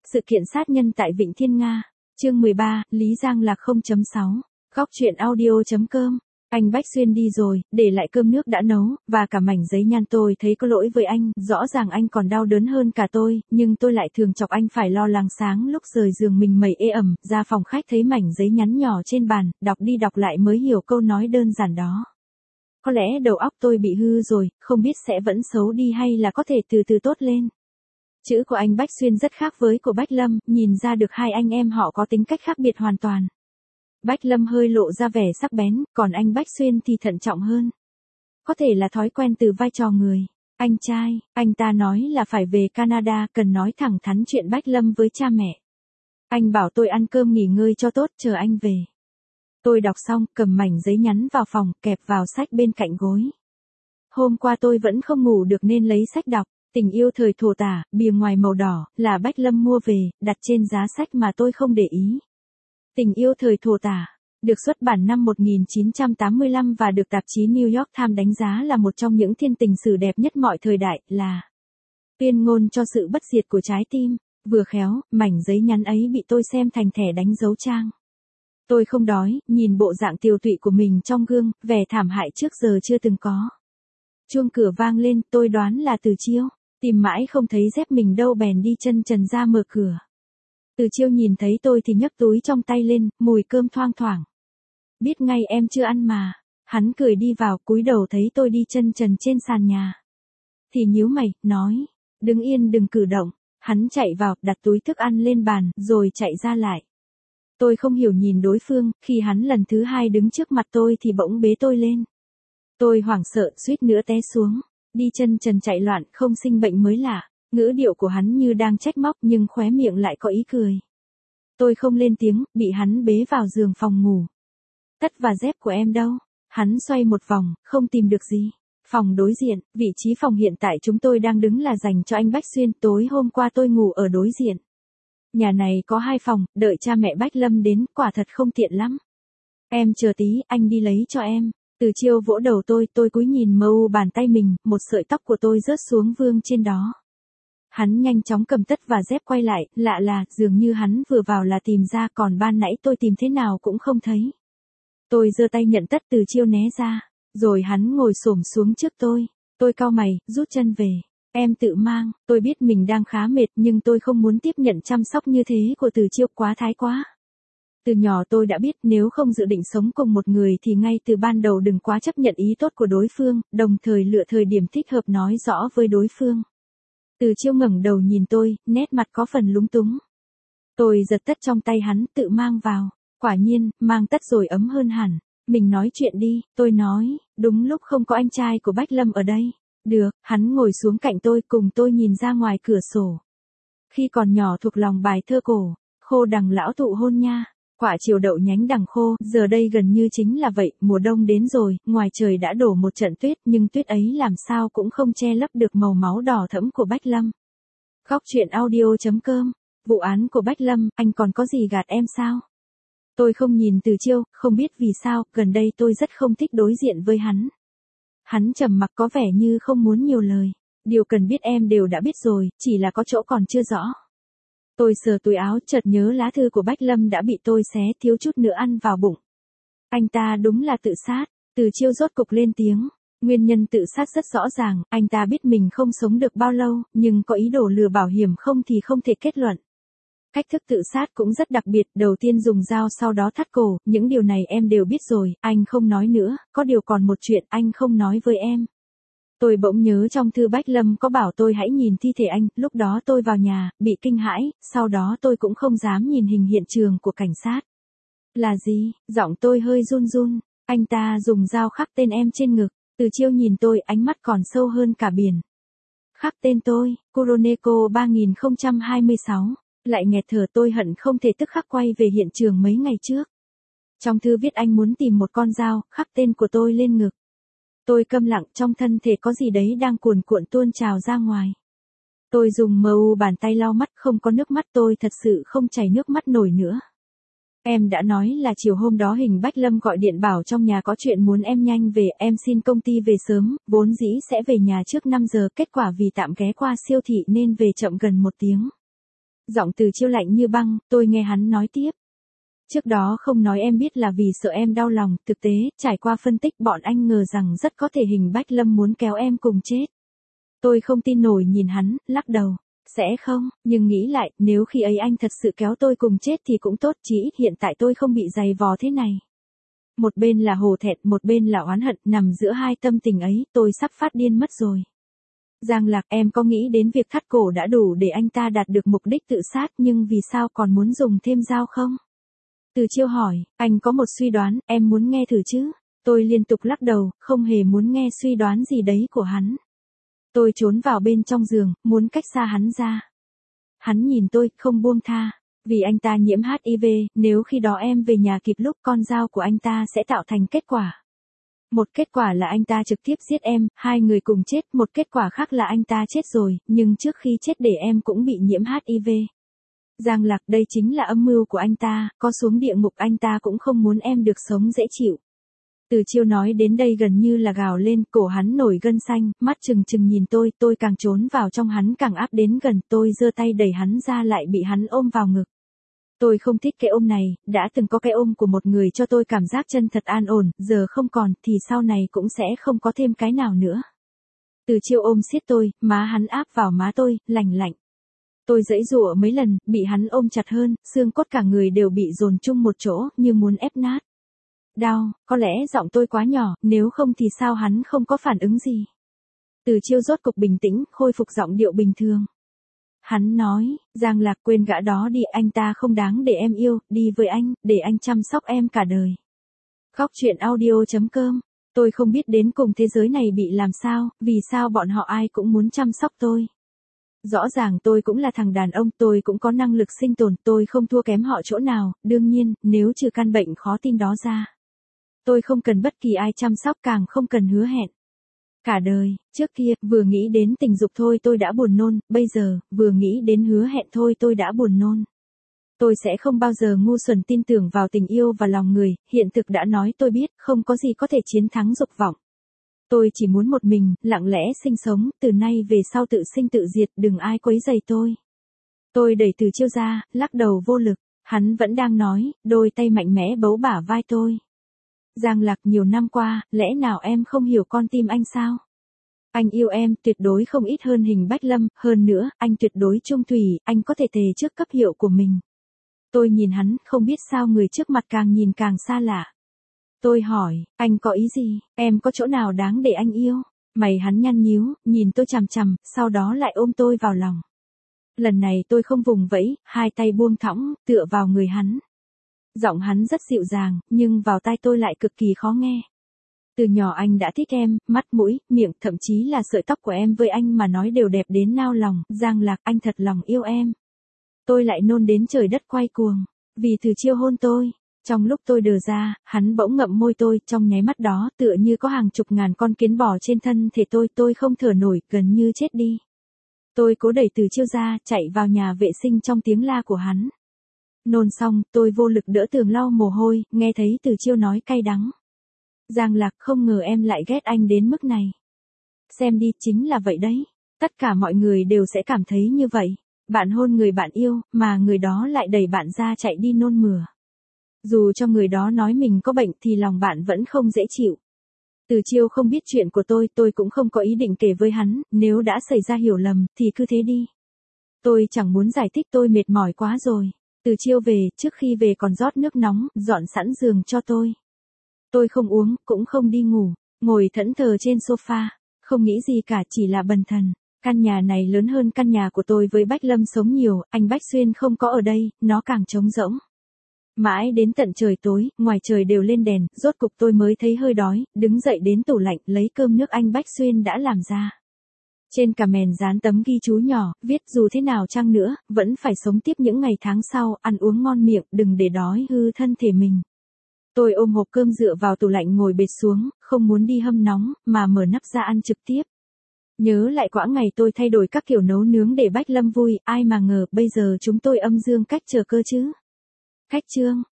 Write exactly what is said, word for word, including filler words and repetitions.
Sự kiện sát nhân tại Vịnh Thiên Nga. Chương mười ba, Lý Giang Lạc không chấm sáu. Góc truyện audio.com. Anh Bách Xuyên đi rồi, để lại cơm nước đã nấu, và cả mảnh giấy nhăn. Tôi thấy có lỗi với anh, rõ ràng anh còn đau đớn hơn cả tôi, nhưng tôi lại thường chọc anh phải lo lắng sáng lúc rời giường mình mẩy ê ẩm, ra phòng khách thấy mảnh giấy nhắn nhỏ trên bàn, đọc đi đọc lại mới hiểu câu nói đơn giản đó. Có lẽ đầu óc tôi bị hư rồi, không biết sẽ vẫn xấu đi hay là có thể từ từ tốt lên. Chữ của anh Bách Xuyên rất khác với của Bách Lâm, nhìn ra được hai anh em họ có tính cách khác biệt hoàn toàn. Bách Lâm hơi lộ ra vẻ sắc bén, còn anh Bách Xuyên thì thận trọng hơn. Có thể là thói quen từ vai trò người. Anh trai, anh ta nói là phải về Canada, cần nói thẳng thắn chuyện Bách Lâm với cha mẹ. Anh bảo tôi ăn cơm nghỉ ngơi cho tốt, chờ anh về. Tôi đọc xong, cầm mảnh giấy nhắn vào phòng, kẹp vào sách bên cạnh gối. Hôm qua tôi vẫn không ngủ được nên lấy sách đọc. Tình yêu thời thổ tả, bìa ngoài màu đỏ, là Bách Lâm mua về, đặt trên giá sách mà tôi không để ý. Tình yêu thời thổ tả, được xuất bản năm một nghìn chín trăm tám mươi lăm và được tạp chí New York Times đánh giá là một trong những thiên tình sử đẹp nhất mọi thời đại, là tuyên ngôn cho sự bất diệt của trái tim. Vừa khéo, mảnh giấy nhắn ấy bị tôi xem thành thẻ đánh dấu trang. Tôi không đói, nhìn bộ dạng tiều tụy của mình trong gương, vẻ thảm hại trước giờ chưa từng có. Chuông cửa vang lên, tôi đoán là Từ Chiêu. Tìm mãi không thấy dép mình đâu bèn đi chân trần ra mở cửa. Từ Chiêu nhìn thấy tôi thì nhấc túi trong tay lên, mùi cơm thoang thoảng. Biết ngay em chưa ăn mà. Hắn cười đi vào, cúi đầu thấy tôi đi chân trần trên sàn nhà. Thì nhíu mày, nói, đứng yên đừng cử động. Hắn chạy vào, đặt túi thức ăn lên bàn, rồi chạy ra lại. Tôi không hiểu nhìn đối phương, khi hắn lần thứ hai đứng trước mặt tôi thì bỗng bế tôi lên. Tôi hoảng sợ, suýt nữa té xuống. Đi chân trần chạy loạn, không sinh bệnh mới lạ. Ngữ điệu của hắn như đang trách móc nhưng khóe miệng lại có ý cười. Tôi không lên tiếng, bị hắn bế vào giường phòng ngủ. Tất và dép của em đâu? Hắn xoay một vòng, không tìm được gì. Phòng đối diện, vị trí phòng hiện tại chúng tôi đang đứng là dành cho anh Bách Xuyên. Tối hôm qua tôi ngủ ở đối diện. Nhà này có hai phòng, đợi cha mẹ Bách Lâm đến, quả thật không tiện lắm. Em chờ tí, anh đi lấy cho em. Từ Chiêu vỗ đầu tôi, tôi cúi nhìn mờ u bàn tay mình, một sợi tóc của tôi rớt xuống vương trên đó. Hắn nhanh chóng cầm tất và dép quay lại, lạ là, dường như hắn vừa vào là tìm ra, còn ban nãy tôi tìm thế nào cũng không thấy. Tôi giơ tay nhận tất, Từ Chiêu né ra, rồi hắn ngồi xổm xuống trước tôi. Tôi cau mày, rút chân về. Em tự mang, tôi biết mình đang khá mệt nhưng tôi không muốn tiếp nhận chăm sóc như thế của Từ Chiêu, quá thái quá. Từ nhỏ tôi đã biết nếu không dự định sống cùng một người thì ngay từ ban đầu đừng quá chấp nhận ý tốt của đối phương, đồng thời lựa thời điểm thích hợp nói rõ với đối phương. Từ Chiêu ngẩng đầu nhìn tôi, nét mặt có phần lúng túng. Tôi giật tất trong tay hắn, tự mang vào. Quả nhiên, mang tất rồi ấm hơn hẳn. Mình nói chuyện đi, tôi nói, đúng lúc không có anh trai của Bách Lâm ở đây. Được, hắn ngồi xuống cạnh tôi, cùng tôi nhìn ra ngoài cửa sổ. Khi còn nhỏ thuộc lòng bài thơ cổ, khô đằng lão thụ hôn nha. Quả chiều đậu nhánh đằng khô, giờ đây gần như chính là vậy, mùa đông đến rồi, ngoài trời đã đổ một trận tuyết, nhưng tuyết ấy làm sao cũng không che lấp được màu máu đỏ thẫm của Bách Lâm. Góc truyện audio.com. Vụ án của Bách Lâm, anh còn có gì gạt em sao? Tôi không nhìn Từ Chiêu, không biết vì sao, gần đây tôi rất không thích đối diện với hắn. Hắn trầm mặc có vẻ như không muốn nhiều lời. Điều cần biết em đều đã biết rồi, chỉ là có chỗ còn chưa rõ. Tôi sờ túi áo, chợt nhớ lá thư của Bách Lâm đã bị tôi xé, thiếu chút nữa ăn vào bụng. Anh ta đúng là tự sát. Từ Chiêu rốt cục lên tiếng. Nguyên nhân tự sát rất rõ ràng, anh ta biết mình không sống được bao lâu, nhưng có ý đồ lừa bảo hiểm không thì không thể kết luận. Cách thức tự sát cũng rất đặc biệt, đầu tiên dùng dao sau đó thắt cổ, những điều này em đều biết rồi, anh không nói nữa, có điều còn một chuyện anh không nói với em. Tôi bỗng nhớ trong thư Bách Lâm có bảo tôi hãy nhìn thi thể anh, lúc đó tôi vào nhà, bị kinh hãi, sau đó tôi cũng không dám nhìn hình hiện trường của cảnh sát. Là gì? Giọng tôi hơi run run, anh ta dùng dao khắc tên em trên ngực. Từ Chiêu nhìn tôi, ánh mắt còn sâu hơn cả biển. Khắc tên tôi, Kuroneko ba nghìn không trăm hai mươi sáu. Lại nghẹt thở, tôi hận không thể tức khắc quay về hiện trường mấy ngày trước. Trong thư viết anh muốn tìm một con dao, khắc tên của tôi lên ngực. Tôi câm lặng, trong thân thể có gì đấy đang cuồn cuộn tuôn trào ra ngoài. Tôi dùng mờ u bàn tay lau mắt, không có nước mắt, tôi thật sự không chảy nước mắt nổi nữa. Em đã nói là chiều hôm đó Hình Bách Lâm gọi điện bảo trong nhà có chuyện muốn em nhanh về, em xin công ty về sớm, vốn dĩ sẽ về nhà trước năm giờ, kết quả vì tạm ghé qua siêu thị nên về chậm gần một tiếng. Giọng Từ Chiêu lạnh như băng, tôi nghe hắn nói tiếp. Trước đó không nói em biết là vì sợ em đau lòng, thực tế, trải qua phân tích bọn anh ngờ rằng rất có thể Hình Bách Lâm muốn kéo em cùng chết. Tôi không tin nổi nhìn hắn, lắc đầu. Sẽ không, nhưng nghĩ lại, nếu khi ấy anh thật sự kéo tôi cùng chết thì cũng tốt, chỉ ít hiện tại tôi không bị dày vò thế này. Một bên là hổ thẹn, một bên là oán hận, nằm giữa hai tâm tình ấy, tôi sắp phát điên mất rồi. Giang Lạc, em có nghĩ đến việc thắt cổ đã đủ để anh ta đạt được mục đích tự sát, nhưng vì sao còn muốn dùng thêm dao không? Từ Chiêu hỏi, anh có một suy đoán, em muốn nghe thử chứ? Tôi liên tục lắc đầu, không hề muốn nghe suy đoán gì đấy của hắn. Tôi trốn vào bên trong giường, muốn cách xa hắn ra. Hắn nhìn tôi, không buông tha. Vì anh ta nhiễm hát i vê, nếu khi đó em về nhà kịp lúc, con dao của anh ta sẽ tạo thành kết quả. Một kết quả là anh ta trực tiếp giết em, hai người cùng chết, một kết quả khác là anh ta chết rồi, nhưng trước khi chết để em cũng bị nhiễm hát i vê. Giang Lạc, đây chính là âm mưu của anh ta, có xuống địa ngục anh ta cũng không muốn em được sống dễ chịu. Từ Chiêu nói đến đây gần như là gào lên, cổ hắn nổi gân xanh, mắt trừng trừng nhìn tôi, tôi càng trốn vào trong hắn càng áp đến gần, tôi giơ tay đẩy hắn ra lại bị hắn ôm vào ngực. Tôi không thích cái ôm này, đã từng có cái ôm của một người cho tôi cảm giác chân thật an ổn, giờ không còn, thì sau này cũng sẽ không có thêm cái nào nữa. Từ Chiêu ôm siết tôi, má hắn áp vào má tôi, lành lạnh. Tôi giãy giụa mấy lần, bị hắn ôm chặt hơn, xương cốt cả người đều bị dồn chung một chỗ, như muốn ép nát. Đau, có lẽ giọng tôi quá nhỏ, nếu không thì sao hắn không có phản ứng gì. Từ Chiêu rốt cục bình tĩnh, khôi phục giọng điệu bình thường. Hắn nói, Giang Lạc, quên gã đó đi, anh ta không đáng để em yêu, đi với anh, để anh chăm sóc em cả đời. Góc truyện audio chấm com. Tôi không biết đến cùng thế giới này bị làm sao, vì sao bọn họ ai cũng muốn chăm sóc tôi. Rõ ràng tôi cũng là thằng đàn ông, tôi cũng có năng lực sinh tồn, tôi không thua kém họ chỗ nào, đương nhiên, nếu trừ căn bệnh khó tin đó ra. Tôi không cần bất kỳ ai chăm sóc, càng không cần hứa hẹn. Cả đời, trước kia, vừa nghĩ đến tình dục thôi tôi đã buồn nôn, bây giờ, vừa nghĩ đến hứa hẹn thôi tôi đã buồn nôn. Tôi sẽ không bao giờ ngu xuẩn tin tưởng vào tình yêu và lòng người, hiện thực đã nói tôi biết, không có gì có thể chiến thắng dục vọng. Tôi chỉ muốn một mình, lặng lẽ sinh sống, từ nay về sau tự sinh tự diệt, đừng ai quấy rầy tôi. Tôi đẩy Từ Chiêu ra, lắc đầu vô lực, hắn vẫn đang nói, đôi tay mạnh mẽ bấu bả vai tôi. Giang Lạc, nhiều năm qua, lẽ nào em không hiểu con tim anh sao? Anh yêu em, tuyệt đối không ít hơn Hình Bách Lâm, hơn nữa, anh tuyệt đối trung thủy, anh có thể thề trước cấp hiệu của mình. Tôi nhìn hắn, không biết sao người trước mặt càng nhìn càng xa lạ. Tôi hỏi, anh có ý gì, em có chỗ nào đáng để anh yêu? Mày hắn nhăn nhíu, nhìn tôi chằm chằm, sau đó lại ôm tôi vào lòng. Lần này tôi không vùng vẫy, hai tay buông thõng, tựa vào người hắn. Giọng hắn rất dịu dàng, nhưng vào tai tôi lại cực kỳ khó nghe. Từ nhỏ anh đã thích em, mắt mũi, miệng, thậm chí là sợi tóc của em với anh mà nói đều đẹp đến nao lòng. Giang Lạc, anh thật lòng yêu em. Tôi lại nôn đến trời đất quay cuồng, vì Từ Chiêu hôn tôi. Trong lúc tôi đờ ra, hắn bỗng ngậm môi tôi, trong nháy mắt đó tựa như có hàng chục ngàn con kiến bò trên thân thể tôi, tôi không thở nổi, gần như chết đi. Tôi cố đẩy Từ Chiêu ra, chạy vào nhà vệ sinh trong tiếng la của hắn. Nôn xong, tôi vô lực đỡ tường lau mồ hôi, nghe thấy Từ Chiêu nói cay đắng. Giang Lạc, không ngờ em lại ghét anh đến mức này. Xem đi, chính là vậy đấy. Tất cả mọi người đều sẽ cảm thấy như vậy. Bạn hôn người bạn yêu, mà người đó lại đẩy bạn ra chạy đi nôn mửa. Dù cho người đó nói mình có bệnh thì lòng bạn vẫn không dễ chịu. Từ Chiêu không biết chuyện của tôi, tôi cũng không có ý định kể với hắn, nếu đã xảy ra hiểu lầm, thì cứ thế đi. Tôi chẳng muốn giải thích, tôi mệt mỏi quá rồi. Từ Chiêu về, trước khi về còn rót nước nóng, dọn sẵn giường cho tôi. Tôi không uống, cũng không đi ngủ, ngồi thẫn thờ trên sofa, không nghĩ gì cả, chỉ là bần thần. Căn nhà này lớn hơn căn nhà của tôi với Bách Lâm sống nhiều, anh Bách Xuyên không có ở đây, nó càng trống rỗng. Mãi đến tận trời tối, ngoài trời đều lên đèn, rốt cục tôi mới thấy hơi đói, đứng dậy đến tủ lạnh, lấy cơm nước anh Bách Xuyên đã làm ra. Trên cà mền dán tấm ghi chú nhỏ, viết dù thế nào chăng nữa, vẫn phải sống tiếp những ngày tháng sau, ăn uống ngon miệng, đừng để đói hư thân thể mình. Tôi ôm hộp cơm dựa vào tủ lạnh ngồi bệt xuống, không muốn đi hâm nóng, mà mở nắp ra ăn trực tiếp. Nhớ lại quãng ngày tôi thay đổi các kiểu nấu nướng để Bách Lâm vui, ai mà ngờ bây giờ chúng tôi âm dương cách chờ cơ chứ. Cách chương.